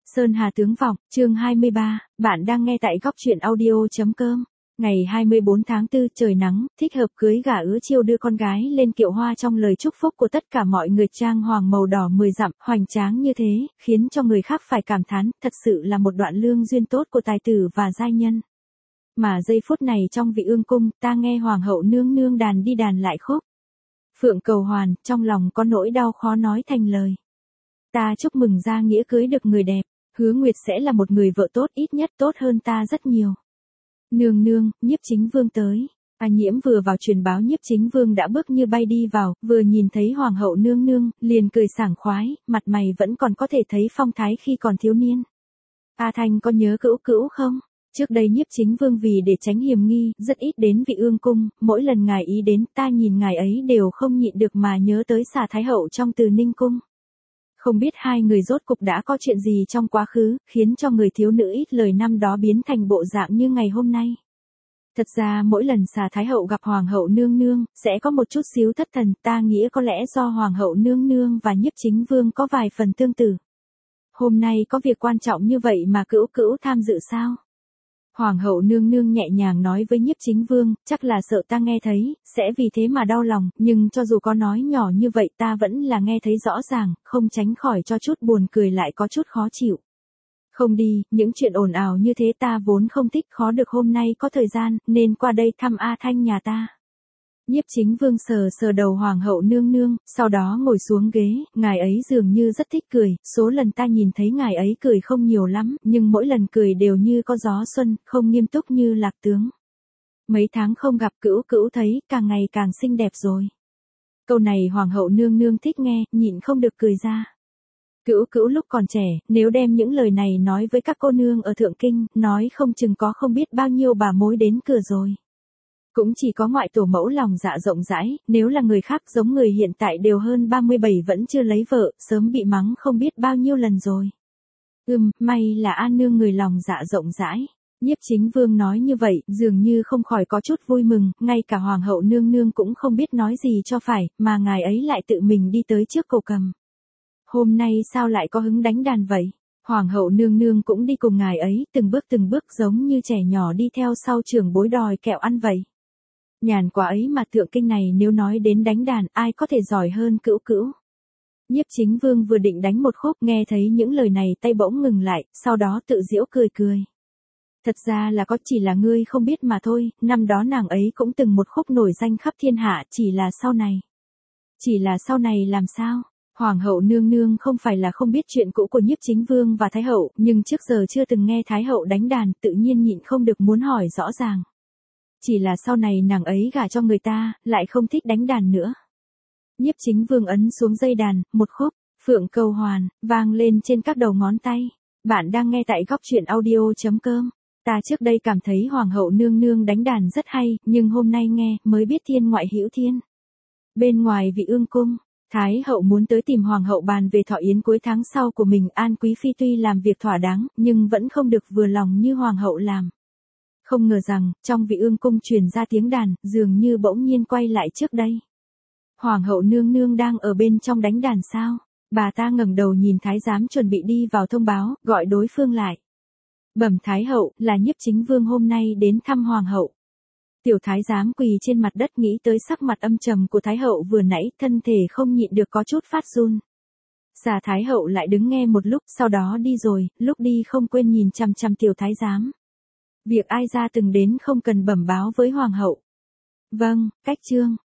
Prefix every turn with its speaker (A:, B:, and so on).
A: Sơn Hà Tướng Vọng, chương 23, bạn đang nghe tại góc truyện audio.com. Ngày 24 tháng 4 trời nắng, thích hợp cưới gả ứa chiêu đưa con gái lên kiệu hoa trong lời chúc phúc của tất cả mọi người, trang hoàng màu đỏ 10 dặm, hoành tráng như thế, khiến cho người khác phải cảm thán, thật sự là một đoạn lương duyên tốt của tài tử và giai nhân. Mà giây phút này trong Vị Ương cung, ta nghe hoàng hậu nương nương đàn đi đàn lại khúc. Phượng cầu hoàn, trong lòng có nỗi đau khó nói thành lời. Ta chúc mừng Gia Nghĩa cưới được người đẹp, Hứa Nguyệt sẽ là một người vợ tốt, ít nhất tốt hơn ta rất nhiều. Nương nương, Nhiếp Chính Vương tới. A Nhiễm vừa vào truyền báo Nhiếp Chính Vương đã bước như bay đi vào, vừa nhìn thấy hoàng hậu nương nương, liền cười sảng khoái, mặt mày vẫn còn có thể thấy phong thái khi còn thiếu niên. A Thanh có nhớ Cữu Cữu không? Trước đây Nhiếp Chính Vương vì để tránh hiềm nghi, rất ít đến Vị Ương cung, mỗi lần ngài ý đến, ta nhìn ngài ấy đều không nhịn được mà nhớ tới Xà Thái hậu trong Từ Ninh cung. Không biết hai người rốt cục đã có chuyện gì trong quá khứ, khiến cho người thiếu nữ ít lời năm đó biến thành bộ dạng như ngày hôm nay. Thật ra mỗi lần Xà Thái hậu gặp hoàng hậu nương nương, sẽ có một chút xíu thất thần, ta nghĩ có lẽ do hoàng hậu nương nương và Nhiếp Chính Vương có vài phần tương tự. Hôm nay có việc quan trọng như vậy mà Cữu Cữu tham dự sao? Hoàng hậu nương nương nhẹ nhàng nói với Nhiếp Chính Vương, chắc là sợ ta nghe thấy, sẽ vì thế mà đau lòng, nhưng cho dù có nói nhỏ như vậy ta vẫn là nghe thấy rõ ràng, không tránh khỏi cho chút buồn cười lại có chút khó chịu. Không đi, những chuyện ồn ào như thế ta vốn không thích, khó được hôm nay có thời gian, nên qua đây thăm A Thanh nhà ta. Nhiếp Chính Vương sờ sờ đầu hoàng hậu nương nương, sau đó ngồi xuống ghế, ngài ấy dường như rất thích cười, số lần ta nhìn thấy ngài ấy cười không nhiều lắm, nhưng mỗi lần cười đều như có gió xuân, không nghiêm túc như Lạc tướng. Mấy tháng không gặp Cữu Cữu thấy, càng ngày càng xinh đẹp rồi. Câu này hoàng hậu nương nương thích nghe, nhịn không được cười ra. Cữu Cữu lúc còn trẻ, nếu đem những lời này nói với các cô nương ở Thượng Kinh, nói không chừng có không biết bao nhiêu bà mối đến cửa rồi. Cũng chỉ có ngoại tổ mẫu lòng dạ rộng rãi, nếu là người khác giống người hiện tại đều hơn 37 vẫn chưa lấy vợ, sớm bị mắng không biết bao nhiêu lần rồi. May là An nương người lòng dạ rộng rãi. Nhiếp Chính Vương nói như vậy, dường như không khỏi có chút vui mừng, ngay cả hoàng hậu nương nương cũng không biết nói gì cho phải, mà ngài ấy lại tự mình đi tới trước cầu cầm. Hôm nay sao lại có hứng đánh đàn vậy? Hoàng hậu nương nương cũng đi cùng ngài ấy, từng bước giống như trẻ nhỏ đi theo sau trưởng bối đòi kẹo ăn vậy. Nhàn quá ấy mà Thượng Kinh này nếu nói đến đánh đàn, ai có thể giỏi hơn Cữu Cữu. Nhiếp Chính Vương vừa định đánh một khúc, nghe thấy những lời này tay bỗng ngừng lại, sau đó tự giễu cười cười. Thật ra là có, chỉ là ngươi không biết mà thôi, năm đó nàng ấy cũng từng một khúc nổi danh khắp thiên hạ, chỉ là sau này. Chỉ là sau này làm sao? Hoàng hậu nương nương không phải là không biết chuyện cũ của Nhiếp Chính Vương và Thái hậu, nhưng trước giờ chưa từng nghe Thái hậu đánh đàn, tự nhiên nhịn không được muốn hỏi rõ ràng. Chỉ là sau này nàng ấy gả cho người ta, lại không thích đánh đàn nữa. Nhiếp Chính Vương ấn xuống dây đàn, một khúc, Phượng cầu hoàn, vang lên trên các đầu ngón tay. Bạn đang nghe tại góc truyện audio.com. Ta trước đây cảm thấy hoàng hậu nương nương đánh đàn rất hay, nhưng hôm nay nghe, mới biết thiên ngoại hữu thiên. Bên ngoài Vị Ương cung, Thái hậu muốn tới tìm hoàng hậu bàn về thọ yến cuối tháng sau của mình. An quý phi tuy làm việc thỏa đáng, nhưng vẫn không được vừa lòng như hoàng hậu làm. Không ngờ rằng, trong Vị Ương cung truyền ra tiếng đàn, dường như bỗng nhiên quay lại trước đây. Hoàng hậu nương nương đang ở bên trong đánh đàn sao? Bà ta ngẩng đầu nhìn thái giám chuẩn bị đi vào thông báo, gọi đối phương lại. Bẩm Thái hậu, là Nhiếp Chính Vương hôm nay đến thăm hoàng hậu. Tiểu thái giám quỳ trên mặt đất nghĩ tới sắc mặt âm trầm của Thái hậu vừa nãy, thân thể không nhịn được có chút phát run. Xà Thái hậu lại đứng nghe một lúc, sau đó đi rồi, lúc đi không quên nhìn chằm chằm tiểu thái giám. Việc ai ra từng đến không cần bẩm báo với hoàng hậu. Vâng, cách chương.